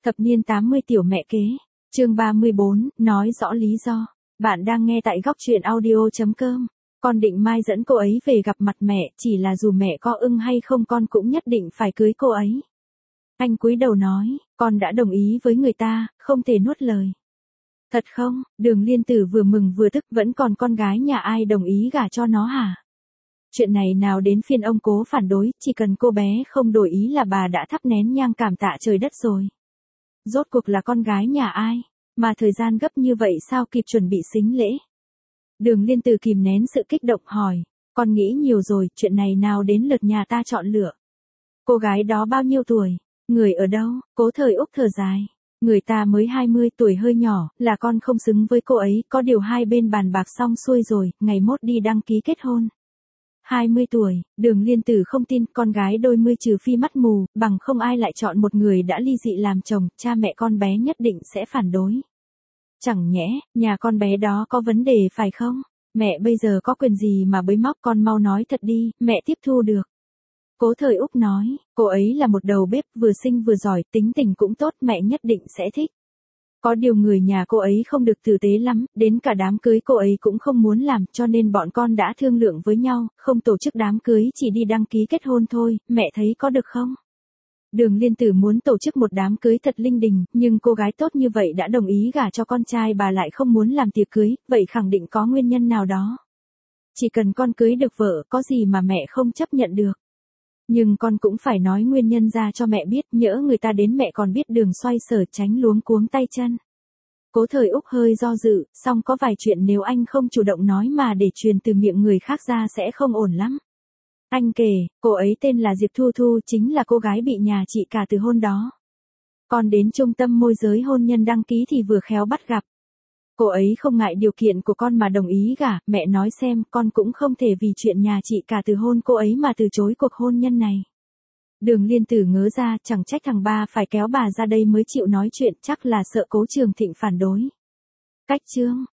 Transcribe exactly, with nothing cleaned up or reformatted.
Thập niên tám mươi tiểu mẹ kế, chương ba mươi bốn, nói rõ lý do. Bạn đang nghe tại góc truyện audio chấm com. Con định mai dẫn cô ấy về gặp mặt mẹ, chỉ là dù mẹ có ưng hay không con cũng nhất định phải cưới cô ấy. Anh cúi đầu nói, con đã đồng ý với người ta, không thể nuốt lời. Thật không? Đường Liên Tử vừa mừng vừa tức, vẫn còn con gái nhà ai đồng ý gả cho nó hả? Chuyện này nào đến phiên ông Cố phản đối, chỉ cần cô bé không đổi ý là bà đã thắp nén nhang cảm tạ trời đất rồi. Rốt cuộc là con gái nhà ai, mà thời gian gấp như vậy sao kịp chuẩn bị sính lễ? Đường Liên Tử kìm nén sự kích động hỏi, con nghĩ nhiều rồi, chuyện này nào đến lượt nhà ta chọn lựa. Cô gái đó bao nhiêu tuổi? Người ở đâu? Cố Thời Úc thở dài. Người ta mới hai mươi tuổi hơi nhỏ, là con không xứng với cô ấy, có điều hai bên bàn bạc xong xuôi rồi, ngày mốt đi đăng ký kết hôn. hai mươi tuổi, Đường Liên Tử không tin, con gái đôi mươi trừ phi mắt mù, bằng không ai lại chọn một người đã ly dị làm chồng, cha mẹ con bé nhất định sẽ phản đối. Chẳng nhẽ, nhà con bé đó có vấn đề phải không? Mẹ bây giờ có quyền gì mà bới móc, con mau nói thật đi, mẹ tiếp thu được. Cố Thời Úc nói, cô ấy là một đầu bếp, vừa xinh vừa giỏi, tính tình cũng tốt, mẹ nhất định sẽ thích. Có điều người nhà cô ấy không được tử tế lắm, đến cả đám cưới cô ấy cũng không muốn làm, cho nên bọn con đã thương lượng với nhau, không tổ chức đám cưới, chỉ đi đăng ký kết hôn thôi, mẹ thấy có được không? Đường Liên Tử muốn tổ chức một đám cưới thật linh đình, nhưng cô gái tốt như vậy đã đồng ý gả cho con trai bà lại không muốn làm tiệc cưới, vậy khẳng định có nguyên nhân nào đó. Chỉ cần con cưới được vợ, có gì mà mẹ không chấp nhận được. Nhưng con cũng phải nói nguyên nhân ra cho mẹ biết, nhỡ người ta đến mẹ còn biết đường xoay sở, tránh luống cuống tay chân. Cố Thời Úc hơi do dự, song có vài chuyện nếu anh không chủ động nói mà để truyền từ miệng người khác ra sẽ không ổn lắm. Anh kể, cô ấy tên là Diệp Thu Thu, chính là cô gái bị nhà chị cả từ hôn đó. Con đến trung tâm môi giới hôn nhân đăng ký thì vừa khéo bắt gặp. Cô ấy không ngại điều kiện của con mà đồng ý gả, mẹ nói xem, con cũng không thể vì chuyện nhà chị cả từ hôn cô ấy mà từ chối cuộc hôn nhân này. Đường Liên Tử ngớ ra, chẳng trách thằng ba phải kéo bà ra đây mới chịu nói chuyện, chắc là sợ Cố Trường Thịnh phản đối. Cách chương,